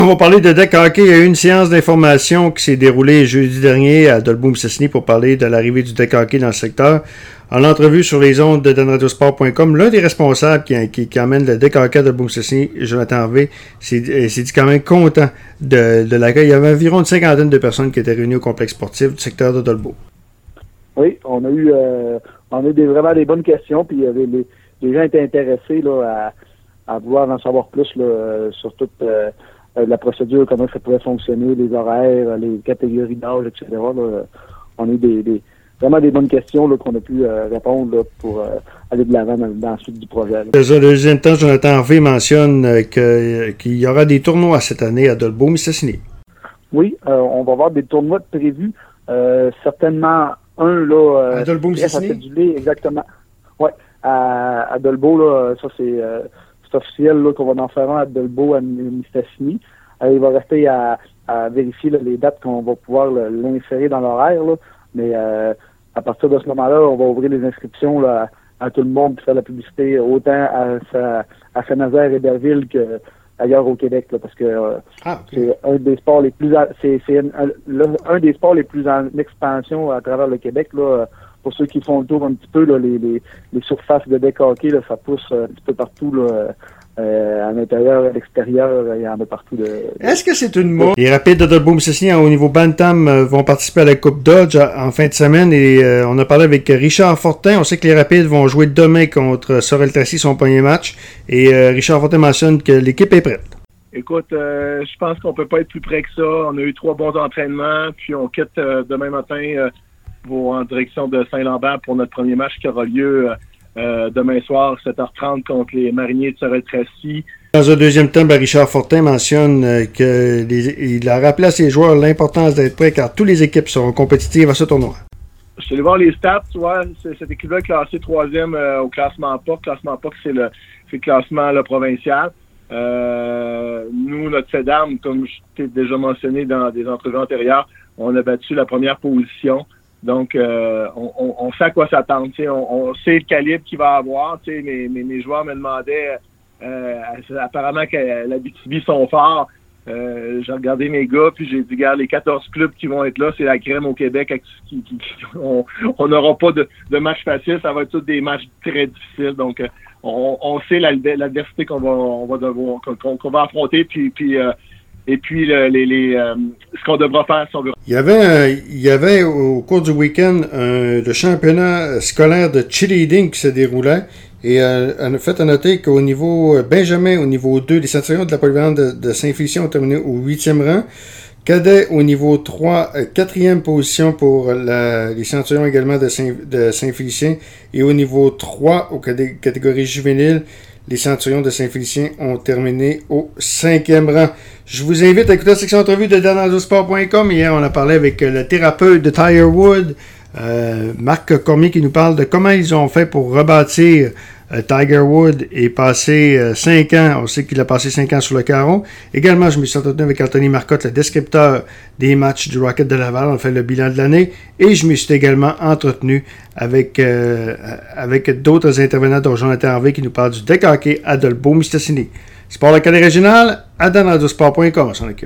On va parler de deck hockey. Il y a eu une séance d'information qui s'est déroulée jeudi dernier à Dolbeau-Mistassini pour parler de l'arrivée du deck hockey dans le secteur. En entrevue sur les ondes de danradiosport.com, l'un des responsables qui emmène le deck hockey à Dolbeau-Mistassini, Jonathan Harvey, s'est dit quand même content de l'accueil. Il y avait environ une cinquantaine de personnes qui étaient réunies au complexe sportif du secteur de Dolbeau. Oui, on a eu vraiment des bonnes questions, puis les gens étaient intéressés là, à vouloir en savoir plus là, sur toute la procédure, comment ça pourrait fonctionner, les horaires, les catégories d'âge, etc. Là. On a eu vraiment des bonnes questions là, qu'on a pu répondre là, pour aller de l'avant dans la suite du projet. Dans un deuxième temps, Jonathan Harvey mentionne qu'il y aura des tournois cette année à Dolbeau-Mistassini. Oui, on va avoir des tournois prévus. Certainement un là... à Dolbeau-Mistassini? Exactement. Oui, à Dolbeau, là, ça c'est officiel là, qu'on va en faire un à Dolbeau, à Mistassini. Il va rester à vérifier là, les dates qu'on va pouvoir l'insérer dans l'horaire. Là. Mais à partir de ce moment-là, on va ouvrir les inscriptions là, à tout le monde pour faire la publicité autant à Saint-Nazaire et Berville qu'ailleurs au Québec. Là, parce que c'est un des sports les plus un des sports les plus en expansion à travers le Québec. Là, pour ceux qui font le tour un petit peu, là, les surfaces de deck hockey, là, ça pousse un petit peu partout, là, à l'intérieur, à l'extérieur, il y en a partout. Est-ce que c'est une mode? Les Rapides de Dolbeau-Mistassini au niveau Bantam vont participer à la Coupe Dodge en fin de semaine et on a parlé avec Richard Fortin. On sait que les Rapides vont jouer demain contre Sorel-Tracy, son premier match, et Richard Fortin mentionne que l'équipe est prête. Écoute, je pense qu'on peut pas être plus près que ça. On a eu 3 bons entraînements, puis on quitte demain matin en direction de Saint-Lambert pour notre premier match qui aura lieu demain soir, 7h30 contre les Mariniers de Sorel-Tracy. Dans un deuxième temps, Richard Fortin mentionne qu'il a rappelé à ses joueurs l'importance d'être prêts car toutes les équipes seront compétitives à ce tournoi. Je suis allé voir les stats, tu vois, cette équipe-là est classée 3e au classement POC. Classement POC, c'est le classement là, provincial. Nous, notre fait d'armes, comme je t'ai déjà mentionné dans des entrevues antérieures, on a battu la première position. Donc, on sait à quoi s'attendre. On sait le calibre qu'il va avoir. Mes joueurs me demandaient, apparemment que la BTB sont forts. J'ai regardé mes gars, puis j'ai dit, regarde, les 14 clubs qui vont être là, c'est la crème au Québec. On n'aura pas de matchs faciles. Ça va être tous des matchs très difficiles. Donc, on sait l'adversité qu'on va affronter, et puis ce qu'on devra faire si on veut. Il y avait au cours du week-end le championnat scolaire de cheerleading qui se déroulait et on a fait à noter qu'au niveau Benjamin, au niveau 2, les centurions de la polyvalente de Saint-Félicien ont terminé au 8e rang. Cadet au niveau 3, 4e position pour les centurions également de Saint-Félicien. Et au niveau 3, aux catégories juvéniles, les centurions de Saint-Félicien ont terminé au 5e rang. Je vous invite à écouter la section entrevue de danradiosport.com. Hier, on a parlé avec le thérapeute de Tigerwood, Marc Cormier, qui nous parle de comment ils ont fait pour rebâtir Tigerwood et passer 5 ans. On sait qu'il a passé 5 ans sur le carreau. Également, je me suis entretenu avec Anthony Marcotte, le descripteur des matchs du Rocket de Laval. On a fait le bilan de l'année. Et je me suis également entretenu avec d'autres intervenants, dont Jonathan Harvey, qui nous parle du deck hockey à Dolbeau-Mistassini. Sport local et régional, à danradiosport.com.